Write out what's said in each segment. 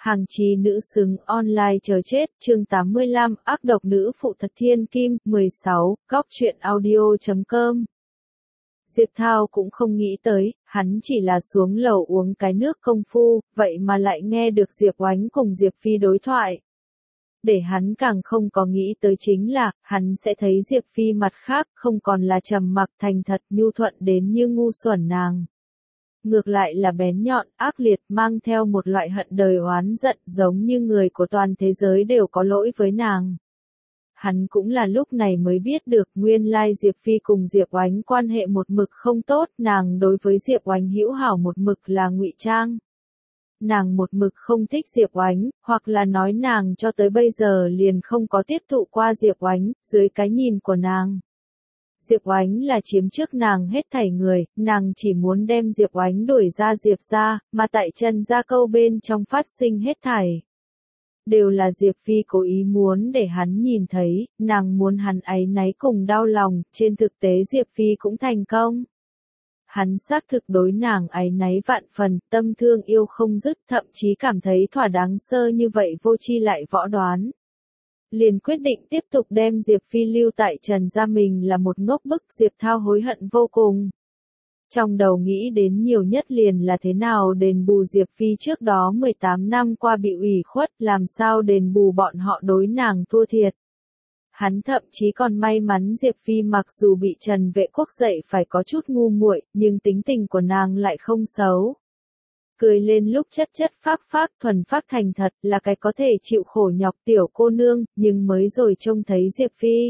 Hàng chí nữ xứng online chờ chết, chương 85, ác độc nữ phụ thật thiên kim, 16, góc truyện audio.com. Diệp Thao cũng không nghĩ tới, hắn chỉ là xuống lầu uống cái nước công phu, vậy mà lại nghe được Diệp Oánh cùng Diệp Phi đối thoại. Để hắn càng không có nghĩ tới chính là, hắn sẽ thấy Diệp Phi mặt khác, không còn là trầm mặc thành thật nhu thuận đến như ngu xuẩn nàng. Ngược lại là bén nhọn, ác liệt, mang theo một loại hận đời oán giận, giống như người của toàn thế giới đều có lỗi với nàng. Hắn cũng là lúc này mới biết được nguyên lai Diệp Phi cùng Diệp Oánh quan hệ một mực không tốt, nàng đối với Diệp Oánh hữu hảo một mực là ngụy trang. Nàng một mực không thích Diệp Oánh, hoặc là nói nàng cho tới bây giờ liền không có tiếp thụ qua Diệp Oánh, dưới cái nhìn của nàng. Diệp Oánh là chiếm trước nàng hết thảy người, nàng chỉ muốn đem Diệp Oánh đuổi ra Diệp ra, mà tại Trần Gia Câu bên trong phát sinh hết thảy. Đều là Diệp Phi cố ý muốn để hắn nhìn thấy, nàng muốn hắn áy náy cùng đau lòng, trên thực tế Diệp Phi cũng thành công. Hắn xác thực đối nàng áy náy vạn phần, tâm thương yêu không dứt, thậm chí cảm thấy thỏa đáng sơ như vậy vô tri lại võ đoán. Liền quyết định tiếp tục đem Diệp Phi lưu tại Trần gia, mình là một ngốc bức. Diệp Thao hối hận vô cùng. Trong đầu nghĩ đến nhiều nhất liền là thế nào đền bù Diệp Phi trước đó 18 năm qua bị ủy khuất, làm sao đền bù bọn họ đối nàng thua thiệt. Hắn thậm chí còn may mắn Diệp Phi mặc dù bị Trần Vệ Quốc dạy phải có chút ngu muội, nhưng tính tình của nàng lại không xấu. Cười lên lúc chất chất phác phác thuần phác thành thật, là cái có thể chịu khổ nhọc tiểu cô nương, nhưng mới rồi trông thấy Diệp Phi.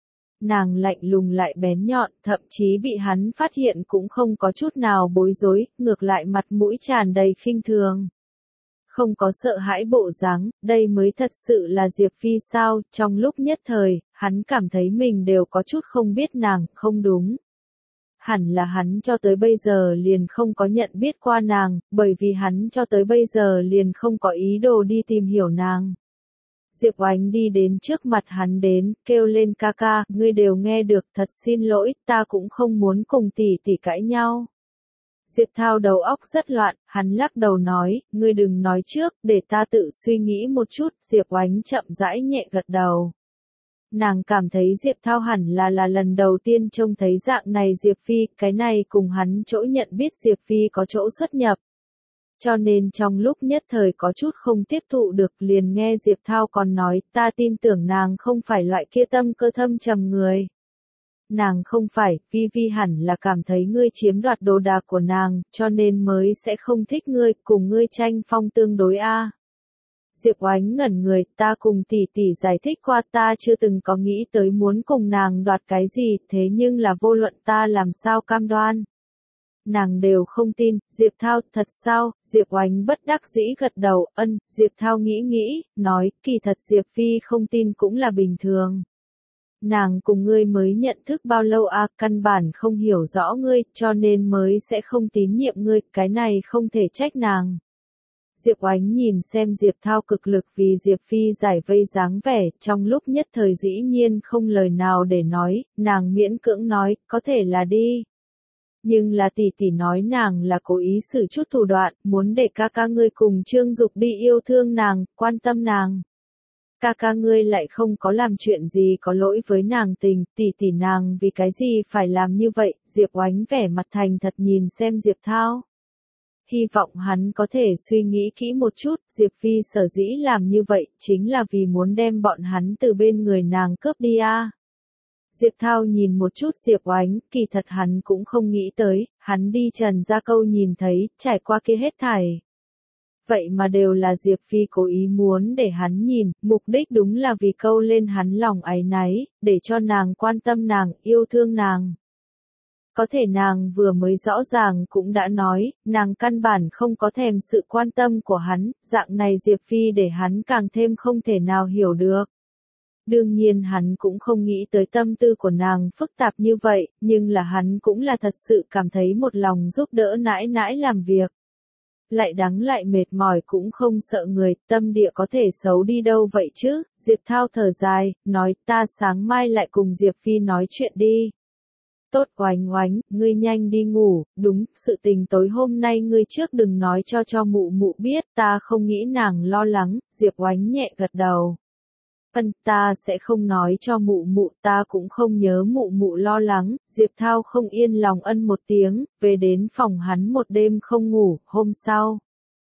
Nàng lạnh lùng lại bén nhọn, thậm chí bị hắn phát hiện cũng không có chút nào bối rối, ngược lại mặt mũi tràn đầy khinh thường. Không có sợ hãi bộ dáng, đây mới thật sự là Diệp Phi sao? Trong lúc nhất thời, hắn cảm thấy mình đều có chút không biết nàng, không đúng. Hẳn là hắn cho tới bây giờ liền không có nhận biết qua nàng, bởi vì hắn cho tới bây giờ liền không có ý đồ đi tìm hiểu nàng. Diệp Oánh đi đến trước mặt hắn đến, kêu lên ca ca, ngươi đều nghe được, thật xin lỗi, ta cũng không muốn cùng tỷ tỷ cãi nhau. Diệp Thao đầu óc rất loạn, hắn lắc đầu nói, ngươi đừng nói trước, để ta tự suy nghĩ một chút. Diệp Oánh chậm rãi nhẹ gật đầu. Nàng cảm thấy Diệp Thao hẳn là lần đầu tiên trông thấy dạng này Diệp Phi, cái này cùng hắn chỗ nhận biết Diệp Phi có chỗ xuất nhập. Cho nên trong lúc nhất thời có chút không tiếp thụ được, liền nghe Diệp Thao còn nói, ta tin tưởng nàng không phải loại kia tâm cơ thâm trầm người. Nàng không phải, Vi hẳn là cảm thấy ngươi chiếm đoạt đồ đạc của nàng, cho nên mới sẽ không thích ngươi, cùng ngươi tranh phong tương đối a. Diệp Oánh ngẩn người, ta cùng tỷ tỷ giải thích qua, ta chưa từng có nghĩ tới muốn cùng nàng đoạt cái gì, thế nhưng là vô luận ta làm sao cam đoan. Nàng đều không tin. Diệp Thao, thật sao? Diệp Oánh bất đắc dĩ gật đầu, Diệp Thao nghĩ, nói, kỳ thật Diệp Phi không tin cũng là bình thường. Nàng cùng ngươi mới nhận thức bao lâu à, căn bản không hiểu rõ ngươi, cho nên mới sẽ không tín nhiệm ngươi, cái này không thể trách nàng. Diệp Oánh nhìn xem Diệp Thao cực lực vì Diệp Phi giải vây dáng vẻ, trong lúc nhất thời dĩ nhiên không lời nào để nói, nàng miễn cưỡng nói, có thể là đi. Nhưng là tỷ tỷ nói nàng là cố ý sử chút thủ đoạn, muốn để ca ca ngươi cùng Trương Dục đi yêu thương nàng, quan tâm nàng. Ca ca ngươi lại không có làm chuyện gì có lỗi với nàng, tỷ tỷ nàng vì cái gì phải làm như vậy? Diệp Oánh vẻ mặt thành thật nhìn xem Diệp Thao. Hy vọng hắn có thể suy nghĩ kỹ một chút, Diệp Phi sở dĩ làm như vậy, chính là vì muốn đem bọn hắn từ bên người nàng cướp đi a. Diệp Thao nhìn một chút Diệp Oánh, kỳ thật hắn cũng không nghĩ tới, hắn đi Trần Gia Câu nhìn thấy, trải qua kia hết thảy. Vậy mà đều là Diệp Phi cố ý muốn để hắn nhìn, mục đích đúng là vì câu lên hắn lòng áy náy, để cho nàng quan tâm nàng, yêu thương nàng. Có thể nàng vừa mới rõ ràng cũng đã nói, nàng căn bản không có thèm sự quan tâm của hắn, dạng này Diệp Phi để hắn càng thêm không thể nào hiểu được. Đương nhiên hắn cũng không nghĩ tới tâm tư của nàng phức tạp như vậy, nhưng là hắn cũng là thật sự cảm thấy một lòng giúp đỡ nãi nãi làm việc. Lại đắng lại mệt mỏi cũng không sợ người, tâm địa có thể xấu đi đâu vậy chứ? Diệp Thao thở dài, nói ta sáng mai lại cùng Diệp Phi nói chuyện đi. Tốt Oánh Oánh, ngươi nhanh đi ngủ, đúng, sự tình tối hôm nay ngươi trước đừng nói cho mụ mụ biết, ta không nghĩ nàng lo lắng, Diệp Oánh nhẹ gật đầu. Ta sẽ không nói cho mụ mụ, ta cũng không nhớ mụ mụ lo lắng, Diệp Thao không yên lòng một tiếng, về đến phòng hắn một đêm không ngủ, hôm sau.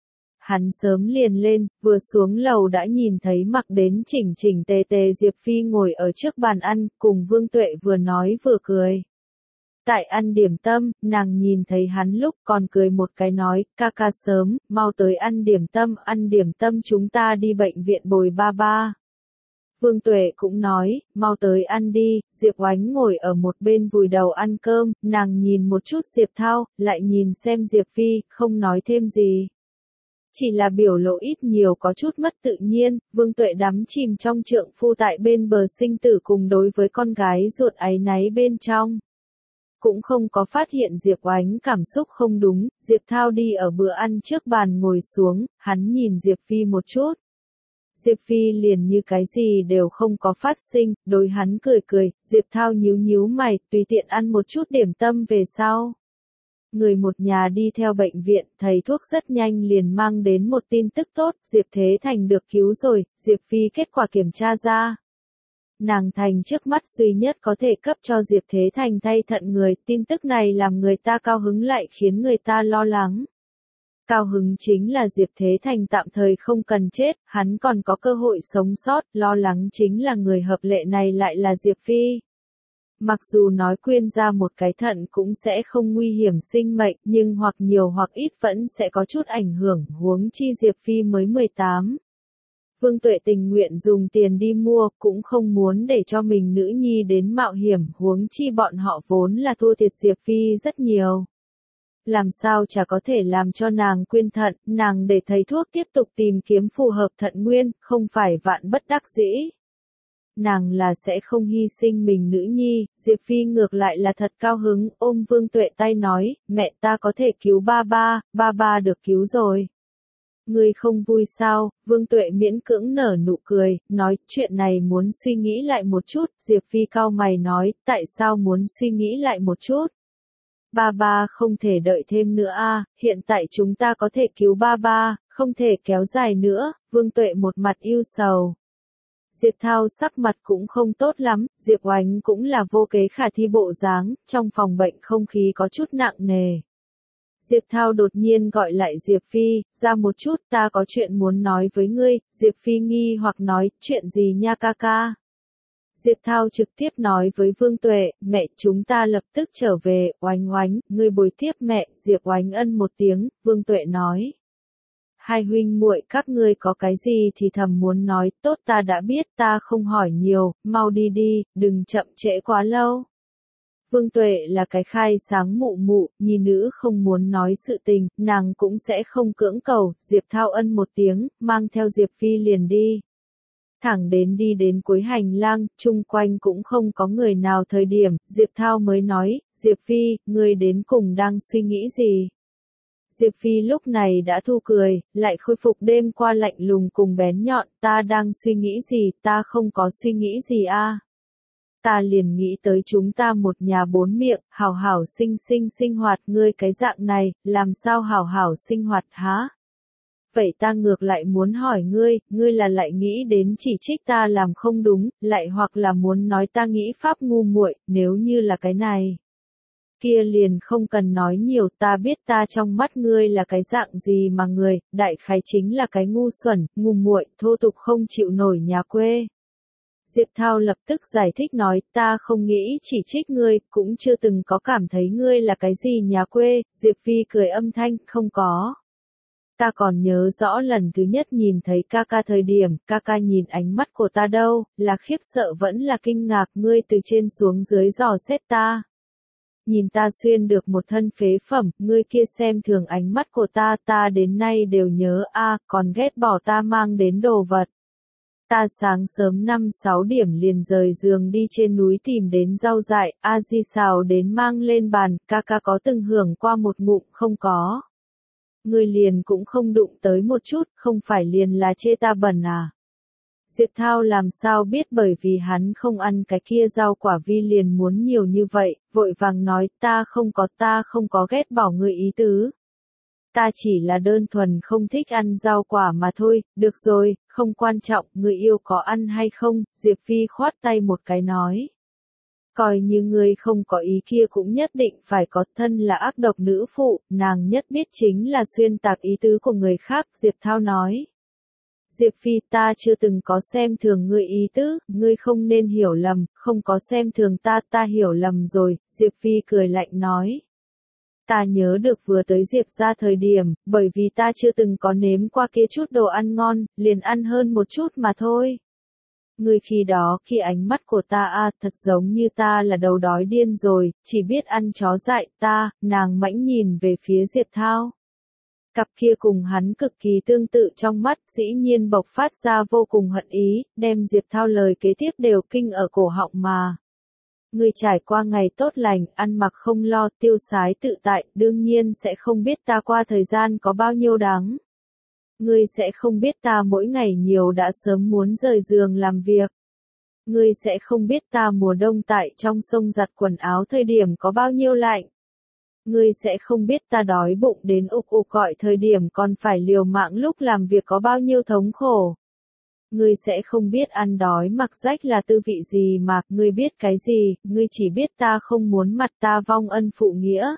Hắn sớm liền lên, vừa xuống lầu đã nhìn thấy mặc đến chỉnh chỉnh tề tề Diệp Phi ngồi ở trước bàn ăn, cùng Vương Tuệ vừa nói vừa cười. Tại ăn điểm tâm, nàng nhìn thấy hắn lúc còn cười một cái nói, ca ca sớm, mau tới ăn điểm tâm chúng ta đi bệnh viện bồi ba ba. Vương Tuệ cũng nói, mau tới ăn đi, Diệp Oánh ngồi ở một bên vùi đầu ăn cơm, nàng nhìn một chút Diệp Thao, lại nhìn xem Diệp Phi, không nói thêm gì. Chỉ là biểu lộ ít nhiều có chút mất tự nhiên, Vương Tuệ đắm chìm trong trượng phu tại bên bờ sinh tử cùng đối với con gái ruột áy náy bên trong. Cũng không có phát hiện Diệp Oánh cảm xúc không đúng, Diệp Thao đi ở bữa ăn trước bàn ngồi xuống, hắn nhìn Diệp Phi một chút. Diệp Phi liền như cái gì đều không có phát sinh, đối hắn cười cười, Diệp Thao nhíu nhíu mày, tùy tiện ăn một chút điểm tâm về sau. Người một nhà đi theo bệnh viện, thầy thuốc rất nhanh liền mang đến một tin tức tốt, Diệp Thế Thành được cứu rồi, Diệp Phi kết quả kiểm tra ra. Nàng thành trước mắt duy nhất có thể cấp cho Diệp Thế Thành thay thận người, tin tức này làm người ta cao hứng lại khiến người ta lo lắng. Cao hứng chính là Diệp Thế Thành tạm thời không cần chết, hắn còn có cơ hội sống sót, lo lắng chính là người hợp lệ này lại là Diệp Phi. Mặc dù nói quyên ra một cái thận cũng sẽ không nguy hiểm sinh mệnh, nhưng hoặc nhiều hoặc ít vẫn sẽ có chút ảnh hưởng, huống chi Diệp Phi mới 18. Vương Tuệ tình nguyện dùng tiền đi mua, cũng không muốn để cho mình nữ nhi đến mạo hiểm, huống chi bọn họ vốn là thua thiệt Diệp Phi rất nhiều. Làm sao chả có thể làm cho nàng quyên thận, nàng để thầy thuốc tiếp tục tìm kiếm phù hợp thận nguyên, không phải vạn bất đắc dĩ. Nàng là sẽ không hy sinh mình nữ nhi, Diệp Phi ngược lại là thật cao hứng, ôm Vương Tuệ tay nói, mẹ ta có thể cứu ba ba được cứu rồi. Ngươi không vui sao, Vương Tuệ miễn cưỡng nở nụ cười, nói, chuyện này muốn suy nghĩ lại một chút, Diệp Phi cau mày nói, tại sao muốn suy nghĩ lại một chút? Ba không thể đợi thêm nữa hiện tại chúng ta có thể cứu ba, không thể kéo dài nữa, Vương Tuệ một mặt ưu sầu. Diệp Thao sắc mặt cũng không tốt lắm, Diệp Oánh cũng là vô kế khả thi bộ dáng, trong phòng bệnh không khí có chút nặng nề. Diệp Thao đột nhiên gọi lại Diệp Phi, ra một chút, ta có chuyện muốn nói với ngươi, Diệp Phi nghi hoặc nói, chuyện gì nha ca ca. Diệp Thao trực tiếp nói với Vương Tuệ, mẹ chúng ta lập tức trở về, Oánh Oánh, ngươi bồi tiếp mẹ, Diệp Oánh ân một tiếng, Vương Tuệ nói. Hai huynh muội các ngươi có cái gì thì thầm muốn nói, tốt ta đã biết ta không hỏi nhiều, mau đi đi, đừng chậm trễ quá lâu. Vương Tuệ là cái khai sáng mụ mụ, nhi nữ không muốn nói sự tình, nàng cũng sẽ không cưỡng cầu, Diệp Thao ân một tiếng, mang theo Diệp Phi liền đi. Thẳng đến đi đến cuối hành lang, chung quanh cũng không có người nào thời điểm, Diệp Thao mới nói, Diệp Phi, ngươi đến cùng đang suy nghĩ gì? Diệp Phi lúc này đã thu cười, lại khôi phục đêm qua lạnh lùng cùng bén nhọn, ta đang suy nghĩ gì, ta không có suy nghĩ gì Ta liền nghĩ tới chúng ta một nhà bốn miệng, hảo hảo sinh hoạt, ngươi cái dạng này, làm sao hảo hảo sinh hoạt hả? Vậy ta ngược lại muốn hỏi ngươi là lại nghĩ đến chỉ trích ta làm không đúng, lại hoặc là muốn nói ta nghĩ pháp ngu muội, nếu như là cái này. Kia liền không cần nói nhiều, ta biết ta trong mắt ngươi là cái dạng gì mà người, đại khái chính là cái ngu xuẩn, ngu muội, thô tục không chịu nổi nhà quê. Diệp Thao lập tức giải thích nói, ta không nghĩ chỉ trích ngươi, cũng chưa từng có cảm thấy ngươi là cái gì nhà quê, Diệp Phi cười âm thanh, không có. Ta còn nhớ rõ lần thứ nhất nhìn thấy ca ca thời điểm, ca ca nhìn ánh mắt của ta đâu, là khiếp sợ vẫn là kinh ngạc, ngươi từ trên xuống dưới dò xét ta. Nhìn ta xuyên được một thân phế phẩm, ngươi kia xem thường ánh mắt của ta đến nay đều nhớ còn ghét bỏ ta mang đến đồ vật. Ta sáng sớm 5-6 điểm liền rời giường đi trên núi tìm đến rau dại, di xào đến mang lên bàn, ca ca có từng hưởng qua một ngụm không có. Ngươi liền cũng không đụng tới một chút, không phải liền là chê ta bẩn Diệp Thao làm sao biết, bởi vì hắn không ăn cái kia rau quả Vi liền muốn nhiều như vậy, vội vàng nói ta không có ghét bỏ người ý tứ. Ta chỉ là đơn thuần không thích ăn rau quả mà thôi, được rồi, không quan trọng, người yêu có ăn hay không, Diệp Phi khoát tay một cái nói. Coi như ngươi không có ý kia cũng nhất định phải có, thân là ác độc nữ phụ, nàng nhất biết chính là xuyên tạc ý tứ của người khác, Diệp Thao nói. Diệp Phi, ta chưa từng có xem thường ngươi ý tứ, ngươi không nên hiểu lầm, không có xem thường ta hiểu lầm rồi, Diệp Phi cười lạnh nói. Ta nhớ được vừa tới Diệp ra thời điểm, bởi vì ta chưa từng có nếm qua kia chút đồ ăn ngon, liền ăn hơn một chút mà thôi. Ngươi khi đó, khi ánh mắt của ta thật giống như ta là đầu đói điên rồi, chỉ biết ăn chó dại ta, nàng mãnh nhìn về phía Diệp Thao. Cặp kia cùng hắn cực kỳ tương tự trong mắt, dĩ nhiên bộc phát ra vô cùng hận ý, đem Diệp Thao lời kế tiếp đều kinh ở cổ họng mà. Ngươi trải qua ngày tốt lành, ăn mặc không lo, tiêu sái tự tại, đương nhiên sẽ không biết ta qua thời gian có bao nhiêu đáng. Ngươi sẽ không biết ta mỗi ngày nhiều đã sớm muốn rời giường làm việc. Ngươi sẽ không biết ta mùa đông tại trong sông giặt quần áo thời điểm có bao nhiêu lạnh. Ngươi sẽ không biết ta đói bụng đến ục ục gọi thời điểm còn phải liều mạng lúc làm việc có bao nhiêu thống khổ. Ngươi sẽ không biết ăn đói mặc rách là tư vị gì mà, ngươi biết cái gì, ngươi chỉ biết ta không muốn mặt ta vong ân phụ nghĩa.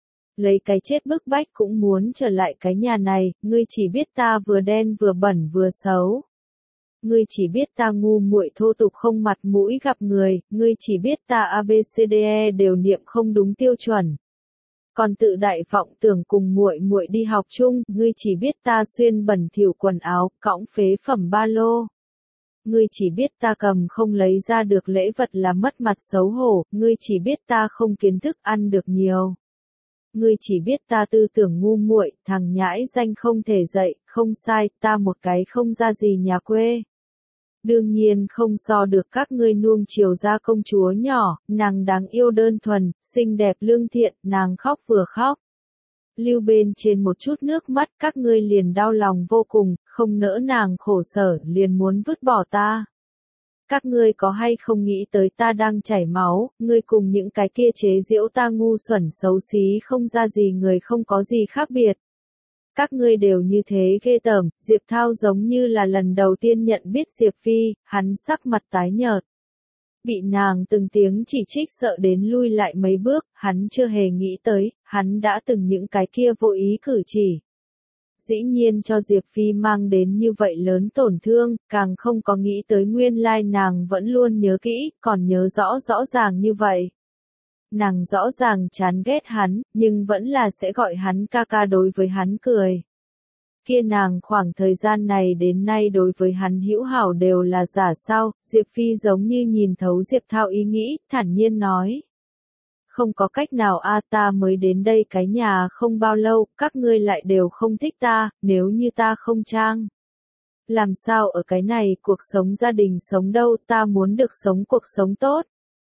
Lấy cái chết bức bách cũng muốn trở lại cái nhà này, ngươi chỉ biết ta vừa đen vừa bẩn vừa xấu. Ngươi chỉ biết ta ngu muội thô tục không mặt mũi gặp người, ngươi chỉ biết ta ABCDE đều niệm không đúng tiêu chuẩn. Còn tự đại vọng tưởng cùng muội muội đi học chung, ngươi chỉ biết ta xuyên bẩn thỉu quần áo, cõng phế phẩm ba lô. Ngươi chỉ biết ta cầm không lấy ra được lễ vật là mất mặt xấu hổ, ngươi chỉ biết ta không kiến thức ăn được nhiều. Ngươi chỉ biết ta tư tưởng ngu muội, thằng nhãi danh không thể dạy, không sai, ta một cái không ra gì nhà quê. Đương nhiên không so được các ngươi nuông chiều ra công chúa nhỏ, nàng đáng yêu đơn thuần, xinh đẹp lương thiện, nàng khóc vừa khóc. Lưu bên trên một chút nước mắt, các ngươi liền đau lòng vô cùng, không nỡ nàng khổ sở, liền muốn vứt bỏ ta. Các ngươi có hay không nghĩ tới ta đang chảy máu, ngươi cùng những cái kia chế giễu ta ngu xuẩn xấu xí không ra gì người không có gì khác biệt. Các ngươi đều như thế ghê tởm, Diệp Thao giống như là lần đầu tiên nhận biết Diệp Phi, hắn sắc mặt tái nhợt. Bị nàng từng tiếng chỉ trích sợ đến lui lại mấy bước, hắn chưa hề nghĩ tới, hắn đã từng những cái kia vô ý cử chỉ. Dĩ nhiên cho Diệp Phi mang đến như vậy lớn tổn thương, càng không có nghĩ tới nguyên lai nàng vẫn luôn nhớ kỹ, còn nhớ rõ ràng như vậy. Nàng rõ ràng chán ghét hắn, nhưng vẫn là sẽ gọi hắn ca ca đối với hắn cười. Kia nàng khoảng thời gian này đến nay đối với hắn hữu hảo đều là giả sao, Diệp Phi giống như nhìn thấu Diệp Thao ý nghĩ, thản nhiên nói. Không có cách nào ta mới đến đây cái nhà không bao lâu, các ngươi lại đều không thích ta, nếu như ta không trang. Làm sao ở cái này cuộc sống gia đình sống đâu, ta muốn được sống cuộc sống tốt.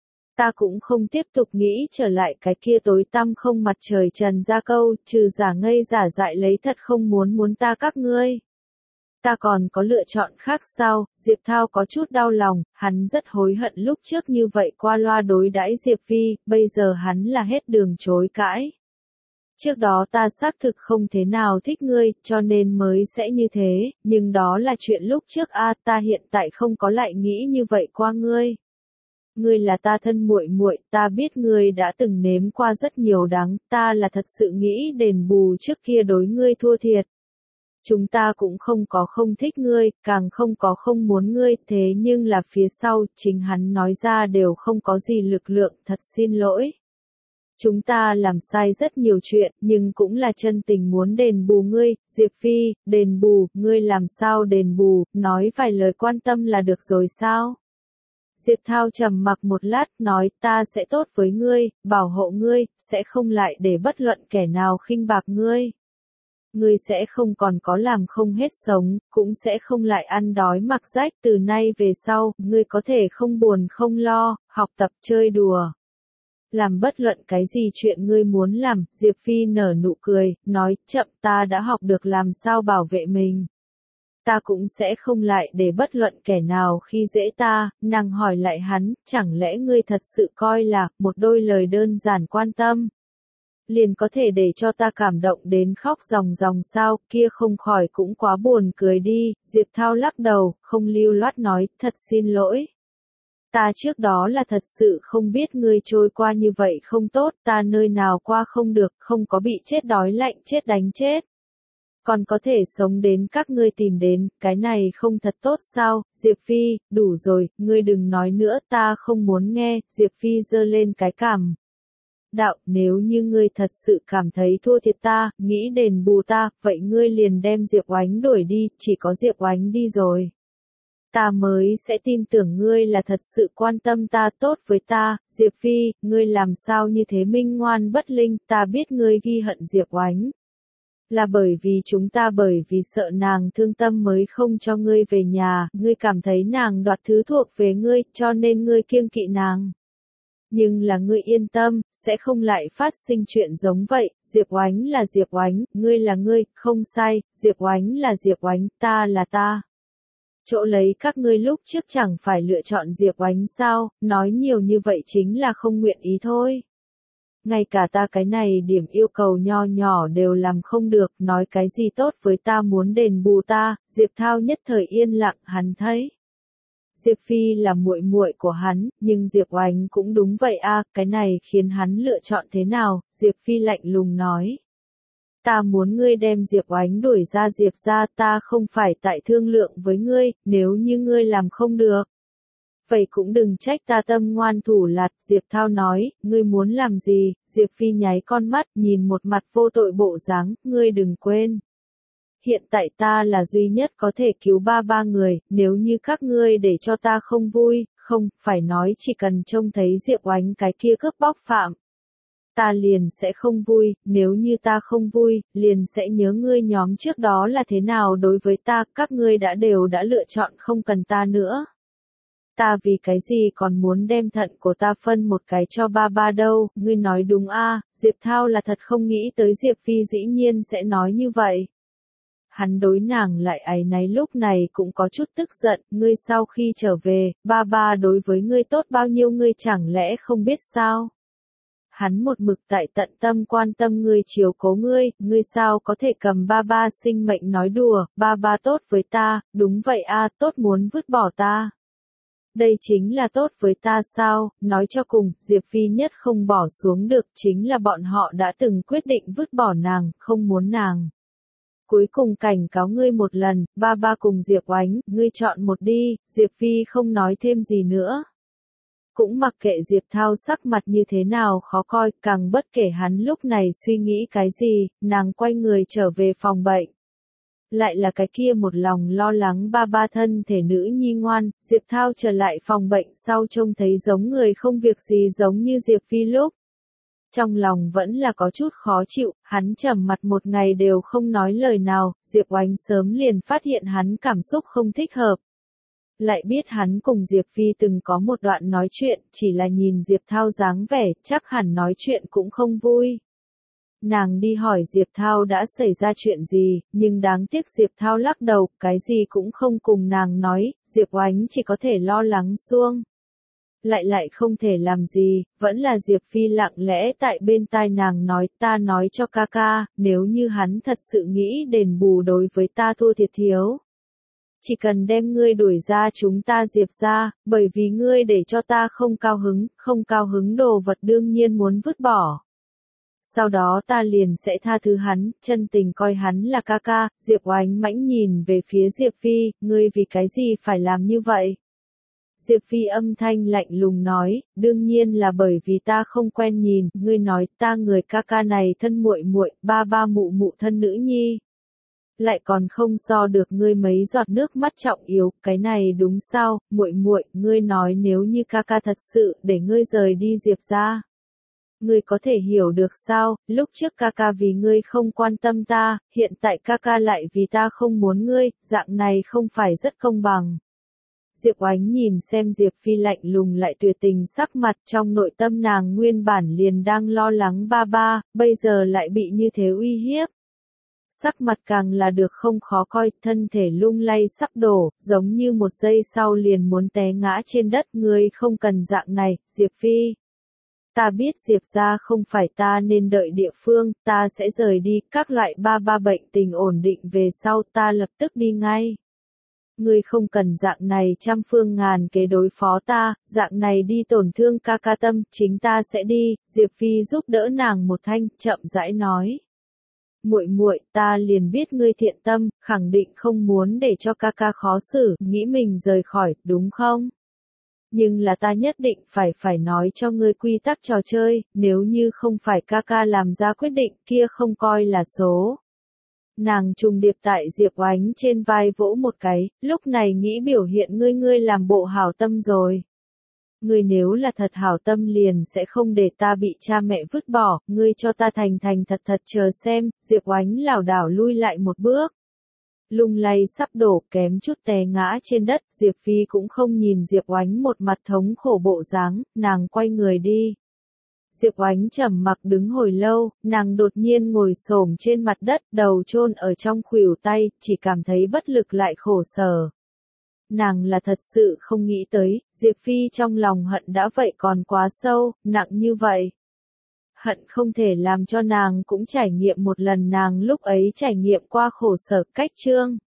Ta cũng không tiếp tục nghĩ trở lại cái kia tối tăm không mặt trời trần ra câu, trừ giả ngây giả dại lấy thật không muốn ta các ngươi. Ta còn có lựa chọn khác sao, Diệp Thao có chút đau lòng, hắn rất hối hận lúc trước như vậy qua loa đối đãi Diệp Phi, bây giờ hắn là hết đường chối cãi. Trước đó ta xác thực không thế nào thích ngươi, cho nên mới sẽ như thế, nhưng đó là chuyện lúc trước ta hiện tại không có lại nghĩ như vậy qua ngươi. Ngươi là ta thân muội muội, ta biết ngươi đã từng nếm qua rất nhiều đắng, ta là thật sự nghĩ đền bù trước kia đối ngươi thua thiệt. Chúng ta cũng không có không thích ngươi, càng không có không muốn ngươi, thế nhưng là phía sau, chính hắn nói ra đều không có gì lực lượng, thật xin lỗi. Chúng ta làm sai rất nhiều chuyện, nhưng cũng là chân tình muốn đền bù ngươi, Diệp Phi, đền bù, ngươi làm sao đền bù, nói vài lời quan tâm là được rồi sao? Diệp Thao trầm mặc một lát, nói ta sẽ tốt với ngươi, bảo hộ ngươi, sẽ không lại để bất luận kẻ nào khinh bạc ngươi. Ngươi sẽ không còn có làm không hết sống, cũng sẽ không lại ăn đói mặc rách, từ nay về sau, ngươi có thể không buồn không lo, học tập chơi đùa. Làm bất luận cái gì chuyện ngươi muốn làm, Diệp Phi nở nụ cười, nói, chậm ta đã học được làm sao bảo vệ mình. ta cũng sẽ không lại để bất luận kẻ nào khi dễ ta. Nàng hỏi lại hắn, chẳng lẽ ngươi thật sự coi là, một đôi lời đơn giản quan tâm liền có thể để cho ta cảm động đến khóc ròng ròng sao, kia không khỏi cũng quá buồn cười đi. Diệp Thao lắc đầu, không lưu loát nói, thật xin lỗi. Ta trước đó là thật sự không biết ngươi trôi qua như vậy không tốt, ta nơi nào qua không được, không có bị chết đói lạnh chết đánh chết. Còn có thể sống đến các ngươi tìm đến, cái này không thật tốt sao? Diệp Phi, đủ rồi, ngươi đừng nói nữa, ta không muốn nghe. Diệp Phi giơ lên cái cằm. Đạo, nếu như ngươi thật sự cảm thấy thua thiệt ta, nghĩ đền bù ta, vậy ngươi liền đem Diệp Oánh đuổi đi, chỉ có Diệp Oánh đi rồi. Ta mới sẽ tin tưởng ngươi là thật sự quan tâm ta, tốt với ta. Diệp Phi, ngươi làm sao như thế minh ngoan bất linh, ta biết ngươi ghi hận Diệp Oánh. Là bởi vì chúng ta bởi vì sợ nàng thương tâm mới không cho ngươi về nhà, ngươi cảm thấy nàng đoạt thứ thuộc về ngươi, cho nên ngươi kiêng kỵ nàng. Nhưng là ngươi yên tâm, sẽ không lại phát sinh chuyện giống vậy. Diệp Oánh là Diệp Oánh, ngươi là ngươi, không sai, Diệp Oánh là Diệp Oánh, ta là ta. Chỗ lấy các ngươi lúc trước chẳng phải lựa chọn Diệp Oánh sao, nói nhiều như vậy chính là không nguyện ý thôi. Ngay cả ta cái này điểm yêu cầu nho nhỏ đều làm không được, nói cái gì tốt với ta muốn đền bù ta. Diệp Thao nhất thời yên lặng, hắn thấy Diệp Phi là muội muội của hắn, nhưng Diệp Oánh cũng đúng vậy a, cái này khiến hắn lựa chọn thế nào? Diệp Phi lạnh lùng nói. Ta muốn ngươi đem Diệp Oánh đuổi ra Diệp ra, ta không phải tại thương lượng với ngươi, nếu như ngươi làm không được. Vậy cũng đừng trách ta tâm ngoan thủ lạt. Diệp Thao nói, ngươi muốn làm gì? Diệp Phi nháy con mắt, nhìn một mặt vô tội bộ dáng, ngươi đừng quên. Hiện tại ta là duy nhất có thể cứu ba người, nếu như các ngươi để cho ta không vui, không, phải nói chỉ cần trông thấy Diệp Oánh cái kia cướp bóc phạm. Ta liền sẽ không vui, nếu như ta không vui, liền sẽ nhớ ngươi nhóm trước đó là thế nào đối với ta, các ngươi đều đã lựa chọn không cần ta nữa. Ta vì cái gì còn muốn đem thận của ta phân một cái cho ba đâu, ngươi nói đúng a. Diệp Thao là thật không nghĩ tới Diệp Phi dĩ nhiên sẽ nói như vậy. Hắn đối nàng lại áy náy lúc này cũng có chút tức giận, ngươi sau khi trở về, ba đối với ngươi tốt bao nhiêu ngươi chẳng lẽ không biết sao? Hắn một mực tại tận tâm quan tâm ngươi chiếu cố ngươi sao có thể cầm ba sinh mệnh nói đùa, ba tốt với ta, đúng vậy a, tốt muốn vứt bỏ ta. Đây chính là tốt với ta sao, nói cho cùng, Diệp Phi nhất không bỏ xuống được chính là bọn họ đã từng quyết định vứt bỏ nàng, không muốn nàng. Cuối cùng cảnh cáo ngươi một lần, ba cùng Diệp Oánh, ngươi chọn một đi. Diệp Phi không nói thêm gì nữa. Cũng mặc kệ Diệp Thao sắc mặt như thế nào khó coi, càng bất kể hắn lúc này suy nghĩ cái gì, nàng quay người trở về phòng bệnh. Lại là cái kia một lòng lo lắng ba thân thể nữ nhi ngoan. Diệp Thao trở lại phòng bệnh sau trông thấy giống người không việc gì giống như Diệp Phi lúc. Trong lòng vẫn là có chút khó chịu, hắn trầm mặt một ngày đều không nói lời nào. Diệp Oánh sớm liền phát hiện hắn cảm xúc không thích hợp. Lại biết hắn cùng Diệp Phi từng có một đoạn nói chuyện, chỉ là nhìn Diệp Thao dáng vẻ, chắc hẳn nói chuyện cũng không vui. Nàng đi hỏi Diệp Thao đã xảy ra chuyện gì, nhưng đáng tiếc Diệp Thao lắc đầu, cái gì cũng không cùng nàng nói. Diệp Oánh chỉ có thể lo lắng suông. Lại không thể làm gì, vẫn là Diệp Phi lặng lẽ tại bên tai nàng nói, ta nói cho ca ca, nếu như hắn thật sự nghĩ đền bù đối với ta thua thiệt thiếu. Chỉ cần đem ngươi đuổi ra chúng ta Diệp ra, bởi vì ngươi để cho ta không cao hứng đồ vật đương nhiên muốn vứt bỏ. Sau đó ta liền sẽ tha thứ hắn, chân tình coi hắn là ca ca. Diệp Oánh mãnh nhìn về phía Diệp Phi, ngươi vì cái gì phải làm như vậy? Diệp Phi âm thanh lạnh lùng nói, đương nhiên là bởi vì ta không quen nhìn, ngươi nói ta người ca ca này thân muội muội, ba mụ thân nữ nhi. Lại còn không so được ngươi mấy giọt nước mắt trọng yếu, cái này đúng sao? Muội, ngươi nói nếu như ca ca thật sự để ngươi rời đi Diệp ra. Ngươi có thể hiểu được sao, lúc trước ca ca vì ngươi không quan tâm ta, hiện tại ca ca lại vì ta không muốn ngươi, dạng này không phải rất công bằng. Diệp Oánh nhìn xem Diệp Phi lạnh lùng lại tuyệt tình sắc mặt, trong nội tâm nàng nguyên bản liền đang lo lắng ba, bây giờ lại bị như thế uy hiếp. sắc mặt càng là được không khó coi, thân thể lung lay sắp đổ, giống như một giây sau liền muốn té ngã trên đất. Ngươi không cần dạng này, Diệp Phi. Ta biết Diệp gia không phải ta nên đợi địa phương, ta sẽ rời đi, các loại ba bệnh tình ổn định về sau ta lập tức đi ngay. Ngươi không cần dạng này trăm phương ngàn kế đối phó ta, dạng này đi tổn thương ca ca tâm, chính ta sẽ đi. Diệp Phi giúp đỡ nàng một thanh, chậm rãi nói. Muội muội, ta liền biết ngươi thiện tâm, khẳng định không muốn để cho ca ca khó xử, nghĩ mình rời khỏi, đúng không? Nhưng là ta nhất định phải nói cho ngươi quy tắc trò chơi, nếu như không phải ca ca làm ra quyết định, kia không coi là số. Nàng trùng điệp tại Diệp Oánh trên vai vỗ một cái, lúc này nghĩ biểu hiện ngươi làm bộ hảo tâm rồi. Ngươi nếu là thật hảo tâm liền sẽ không để ta bị cha mẹ vứt bỏ, ngươi cho ta thành thật chờ xem. Diệp Oánh lảo đảo lui lại một bước. Lung lay sắp đổ, kém chút té ngã trên đất. Diệp Phi cũng không nhìn Diệp Oánh một mặt thống khổ bộ dáng, nàng quay người đi. Diệp Oánh trầm mặc đứng hồi lâu, nàng đột nhiên ngồi xổm trên mặt đất, đầu chôn ở trong khuỷu tay, chỉ cảm thấy bất lực lại khổ sở. Nàng là thật sự không nghĩ tới, Diệp Phi trong lòng hận đã vậy còn quá sâu, nặng như vậy. Hận không thể làm cho nàng cũng trải nghiệm một lần nàng lúc ấy trải nghiệm qua khổ sở. Cách chương